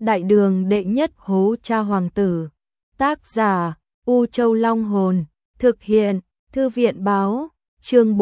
Đại đường đệ nhất hố cha hoàng tử. Tác giả U Châu Long Hồn. Thực hiện Thư viện Báo. Chương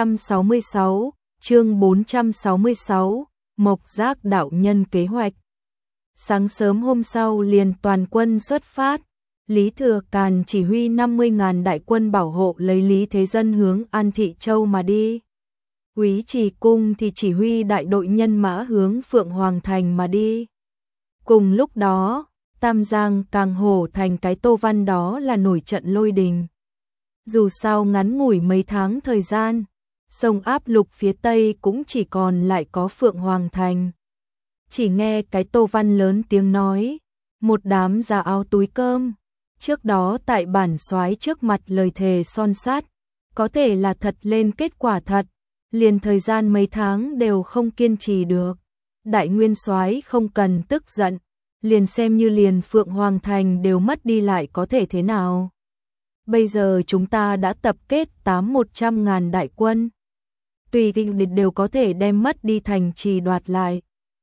466. Mộc Giác đạo nhân kế hoạch. Sáng sớm hôm sau liền toàn quân xuất phát. Lý Thừa Càn chỉ huy 50.000 đại quân bảo hộ lấy Lý Thế Dân hướng An Thị Châu mà đi. Úy Trì Cung thì chỉ huy đại đội nhân mã hướng Phượng Hoàng Thành mà đi. Cùng lúc đó, Tam Giang càng hổ thành cái Tô Văn đó là nổi trận lôi đình. Dù sao ngắn ngủi mấy tháng thời gian, sông áp lục phía Tây cũng chỉ còn lại có Phượng Hoàng Thành. Chỉ nghe cái Tô Văn lớn tiếng nói, một đám già áo túi cơm, trước đó tại bản soái trước mặt lời thề son sát, có thể là thật lên kết quả thật, liền thời gian mấy tháng đều không kiên trì được. Đại nguyên soái không cần tức giận, liền xem như liền Phượng Hoàng Thành đều mất đi lại có thể thế nào. Bây giờ chúng ta đã tập kết 100.000 đại quân, tùy tiện đều có thể đem mất đi thành trì đoạt lại.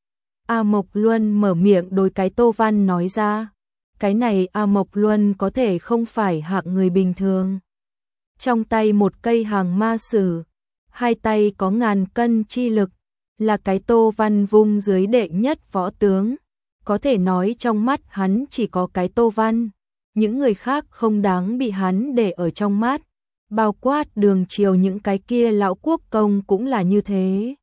A Mộc Luân mở miệng đối cái Tô Văn nói ra, cái này A Mộc Luân có thể không phải hạng người bình thường. Trong tay một cây hàng ma sử, hai tay có 1000 cân chi lực, là cái Tô Văn vung dưới đệ nhất võ tướng. Có thể nói trong mắt hắn chỉ có cái Tô Văn, những người khác không đáng bị hắn để ở trong mắt, bao quát Đường Triều những cái kia lão quốc công cũng là như thế.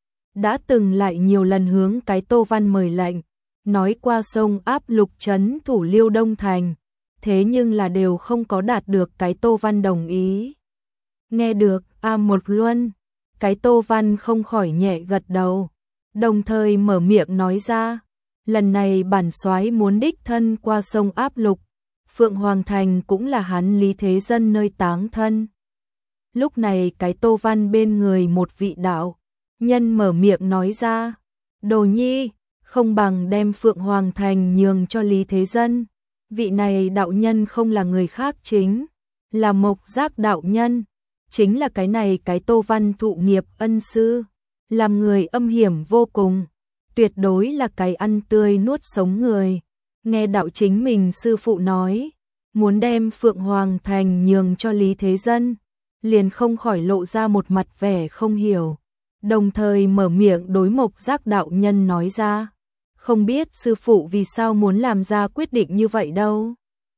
Đã từng lại nhiều lần hướng cái Tô Văn mời lệnh, nói qua sông áp lục trấn thủ Liêu Đông Thành, thế nhưng là đều không có đạt được cái Tô Văn đồng ý. Nghe được A Mộc Luân, cái Tô Văn không khỏi nhẹ gật đầu, đồng thời mở miệng nói ra, lần này bản soái muốn đích thân qua sông áp lục, Phượng Hoàng Thành cũng là hắn Lý Thế Dân nơi táng thân. Lúc này cái Tô Văn bên người một vị đạo nhân mở miệng nói ra, Đồ Nhi, không bằng đem Phượng Hoàng Thành nhường cho Lý Thế Dân. Vị này đạo nhân không là người khác, chính là Mộc Giác đạo nhân, chính là cái này cái Tô Văn thụ nghiệp ân sư, làm người âm hiểm vô cùng, tuyệt đối là cái ăn tươi nuốt sống người. Nghe đạo chính mình sư phụ nói, muốn đem Phượng Hoàng Thành nhường cho Lý Thế Dân, liền không khỏi lộ ra một mặt vẻ không hiểu, đồng thời mở miệng đối Mộc Giác đạo nhân nói ra, không biết sư phụ vì sao muốn làm ra quyết định như vậy đâu.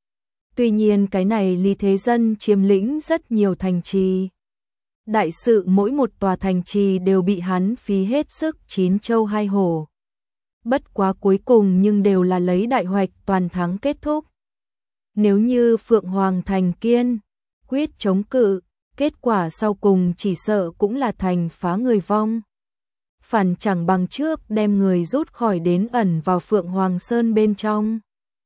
Tuy nhiên cái này Lý Thế Dân chiếm lĩnh rất nhiều thành trì. Đại sự mỗi một tòa thành trì đều bị hắn phí hết sức 9 châu 2 hổ. Bất quá cuối cùng nhưng đều là lấy đại hoạch toàn thắng kết thúc. Nếu như Phượng Hoàng Thành kiên quyết chống cự, kết quả sau cùng chỉ sợ cũng là thành phá người vong. Phản chẳng bằng trước đem người rút khỏi đến ẩn vào Phượng Hoàng Sơn bên trong.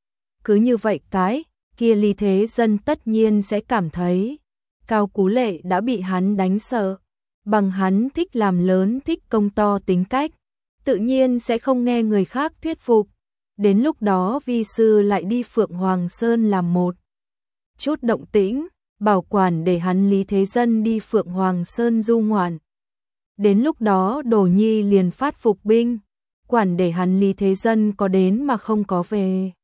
Cứ như vậy cái kia Lý Thế Dân tất nhiên sẽ cảm thấy Cao Cú Lệ đã bị hắn đánh sợ, bằng hắn thích làm lớn thích công to tính cách, tự nhiên sẽ không nghe người khác thuyết phục. Đến lúc đó vi sư lại đi Phượng Hoàng Sơn làm một chút động tĩnh, bảo quản để hắn Lý Thế Dân đi Phượng Hoàng Sơn du ngoạn. Đến lúc đó Đồ Nhi liền phát phục binh, quản để hắn Lý Thế Dân có đến mà không có về.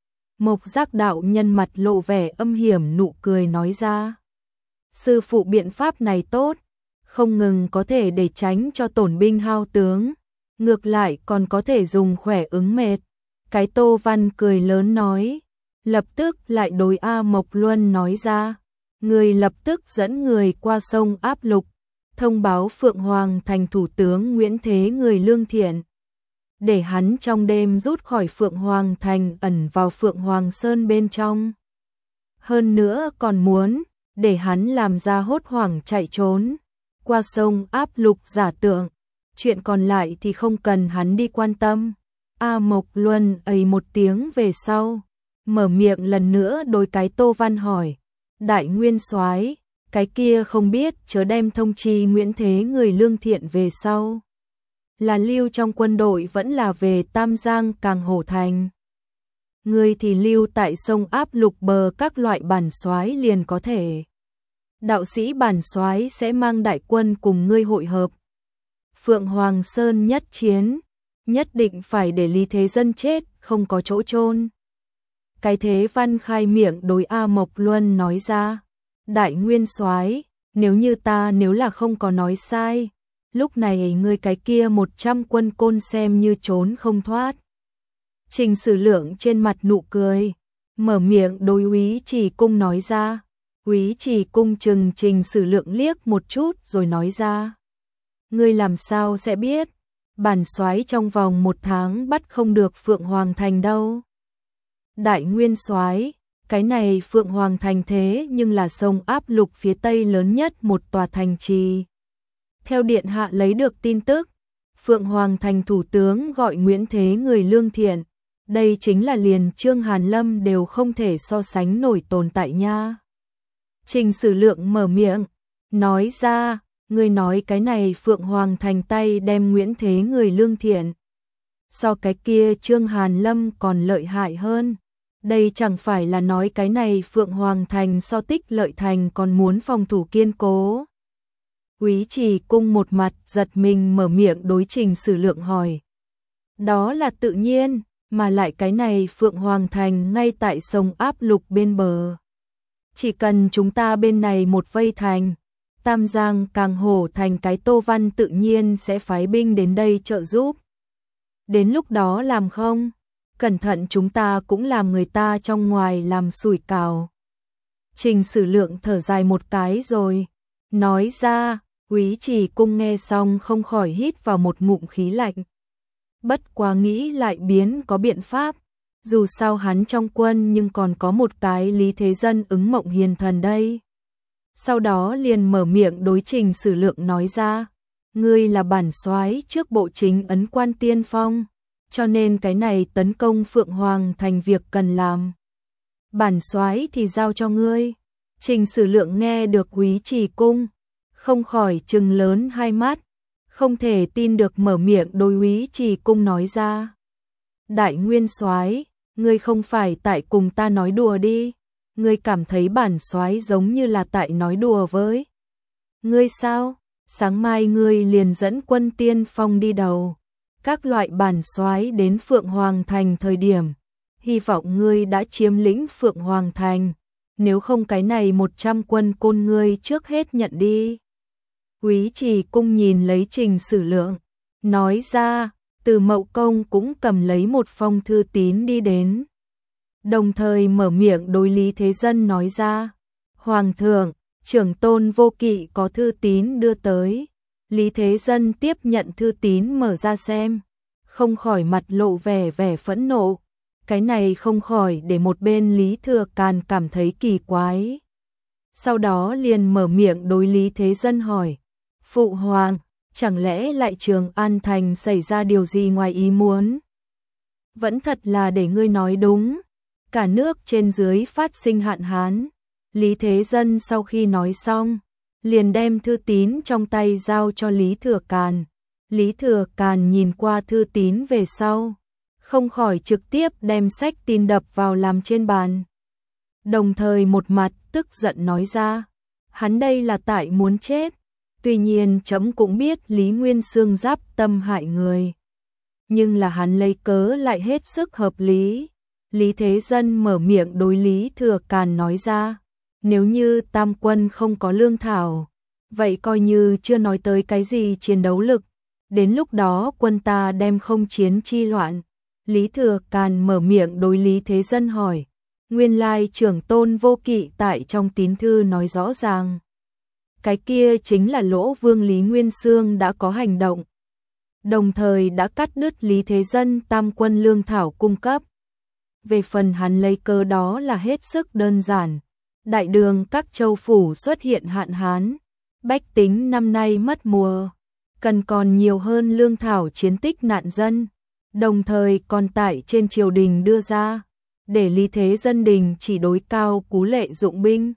Mộc Giác đạo nhân mặt lộ vẻ âm hiểm nụ cười nói ra, sư phụ biện pháp này tốt, không ngừng có thể để tránh cho tổn binh hao tướng, ngược lại còn có thể dùng khỏe ứng mệt. Cái Tô Văn cười lớn nói, lập tức lại đối A Mộc Luân nói ra, người lập tức dẫn người qua sông áp lục, thông báo Phượng Hoàng Thành thủ tướng Nguyễn Thế người lương thiện, để hắn trong đêm rút khỏi Phượng Hoàng Thành ẩn vào Phượng Hoàng Sơn bên trong. Hơn nữa còn muốn để hắn làm ra hốt hoảng chạy trốn, qua sông áp lục giả tượng, chuyện còn lại thì không cần hắn đi quan tâm. A Mộc Luân ầy một tiếng về sau, mở miệng lần nữa đối cái Tô Văn hỏi, đại nguyên soái, cái kia không biết chớ đem thông chi Nguyễn Thế người lương thiện về sau, là lưu trong quân đội vẫn là về Tam Giang Càng Hổ Thành. Người thì lưu tại sông áp lục bờ các loại bản soái liền có thể. Đạo sĩ bản soái sẽ mang đại quân cùng ngươi hội hợp. Phượng Hoàng Sơn nhất chiến, nhất định phải để Lý Thế Dân chết, không có chỗ chôn. Cái thế Văn khai miệng đối A Mộc Luân nói ra, đại nguyên soái, nếu là không có nói sai, lúc này ngươi cái kia 100 quân côn xem như trốn không thoát. Trình Sử Lượng trên mặt nụ cười, mở miệng đối Úy Trì Cung nói ra. Úy Trì Cung chừng Trình Sử Lượng liếc một chút rồi nói ra, ngươi làm sao sẽ biết, bản soái trong vòng 1 tháng bắt không được Phượng Hoàng Thành đâu. Đại nguyên soái, cái này Phượng Hoàng Thành thế nhưng là sông áp lục phía tây lớn nhất một tòa thành trì. Theo điện hạ lấy được tin tức, Phượng Hoàng Thành thủ tướng gọi Nguyễn Thế người lương thiện, đây chính là liền Trương Hàn Lâm đều không thể so sánh nổi tồn tại nha. Trình Sử Lượng mở miệng, nói ra, ngươi nói cái này Phượng Hoàng Thành tay đem Nguyễn Thế người lương thiện. So cái kia Trương Hàn Lâm còn lợi hại hơn. Đây chẳng phải là nói cái này Phượng Hoàng Thành so Tích Lợi Thành còn muốn phòng thủ kiên cố. Úy Trì Cung một mặt giật mình mở miệng đối Trình Sử Lượng hỏi. Đó là tự nhiên, mà lại cái này Phượng Hoàng Thành ngay tại sông áp lục bên bờ. Chỉ cần chúng ta bên này một vây thành, Tam Giang càng hổ thành cái Tô Văn tự nhiên sẽ phái binh đến đây trợ giúp. Đến lúc đó làm không? Cẩn thận chúng ta cũng làm người ta trong ngoài làm sủi cảo. Trình Sử Lượng thở dài một cái rồi, nói ra, Úy Trì Cung nghe xong không khỏi hít vào một ngụm khí lạnh. Bất quá nghĩ lại biến có biện pháp, dù sao hắn trong quân nhưng còn có một cái Lý Thế Dân ứng mộng hiền thần đây. Sau đó liền mở miệng đối Trình Sử Lượng nói ra, ngươi là bản soái trước bộ chính ấn quan tiên phong, cho nên cái này tấn công Phượng Hoàng Thành việc cần làm. Bản soái thì giao cho ngươi. Trình Sử Lượng nghe được Úy Trì Cung, không khỏi trừng lớn hai mắt, không thể tin được mở miệng đối Úy Trì Cung nói ra. Đại nguyên soái, ngươi không phải tại cùng ta nói đùa đi, ngươi cảm thấy bản soái giống như là tại nói đùa với ngươi sao? Sáng mai ngươi liền dẫn quân tiên phong đi đầu, các loại bản soái đến Phượng Hoàng Thành thời điểm, hy vọng ngươi đã chiếm lĩnh Phượng Hoàng Thành, nếu không cái này 100 quân côn ngươi trước hết nhận đi. Úy Trì Cung nhìn lấy Trình Sử Lượng, nói ra, Từ Mậu Công cũng cầm lấy một phong thư tín đi đến. Đồng thời mở miệng đối Lý Thế Dân nói ra, Hoàng thượng, trưởng tôn Vô Kỵ có thư tín đưa tới. Lý Thế Dân tiếp nhận thư tín mở ra xem, không khỏi mặt lộ vẻ phẫn nộ, cái này không khỏi để một bên Lý Thừa Càn cảm thấy kỳ quái. Sau đó liền mở miệng đối Lý Thế Dân hỏi, Phụ Hoàng, chẳng lẽ lại Trường An Thành xảy ra điều gì ngoài ý muốn? Vẫn thật là để ngươi nói đúng, cả nước trên dưới phát sinh hạn hán. Lý Thế Dân sau khi nói xong, liền đem thư tín trong tay giao cho Lý Thừa Càn. Lý Thừa Càn nhìn qua thư tín về sau, không khỏi trực tiếp đem sách tin đập vào làm trên bàn. Đồng thời một mặt tức giận nói ra, hắn đây là tại muốn chết. Tuy nhiên chấm cũng biết Lý Nguyên Xương giáp tâm hại người, nhưng là hắn lấy cớ lại hết sức hợp lý. Lý Thế Dân mở miệng đối Lý Thừa Càn nói ra, nếu như tam quân không có lương thảo, vậy coi như chưa nói tới cái gì chiến đấu lực, đến lúc đó quân ta đem không chiến chi loạn. Lý Thừa Càn mở miệng đối Lý Thế Dân hỏi, nguyên lai trưởng tôn Vô Kỵ tại trong tín thư nói rõ ràng, cái kia chính là Lỗ Vương Lý Nguyên Xương đã có hành động, đồng thời đã cắt đứt Lý Thế Dân tam quân lương thảo cung cấp. Về phần hắn lấy cớ đó là hết sức đơn giản, đại đường các châu phủ xuất hiện hạn hán, bách tính năm nay mất mùa, cần còn nhiều hơn lương thảo chiến tích nạn dân, đồng thời còn tại trên triều đình đưa ra, để Lý Thế Dân đình chỉ đối cao Cú Lệ dụng binh.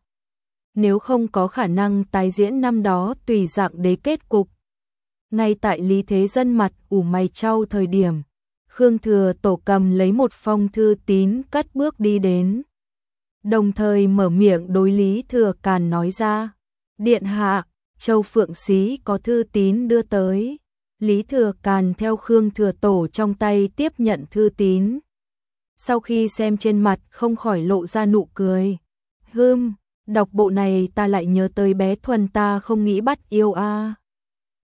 Nếu không có khả năng tái diễn năm đó tùy dạng đế kết cục. Ngay tại Lý Thế Dân mặt ủ mày chau thời điểm, Khương Thừa Tổ cầm lấy một phong thư tín cất bước đi đến. Đồng thời mở miệng đối Lý Thừa Càn nói ra, Điện hạ, Châu Phượng Xí có thư tín đưa tới. Lý Thừa Càn theo Khương Thừa Tổ trong tay tiếp nhận thư tín. sau khi xem trên mặt không khỏi lộ ra nụ cười. Đọc bộ này ta lại nhớ tới bé Thuần ta không nghĩ bắt yêu a.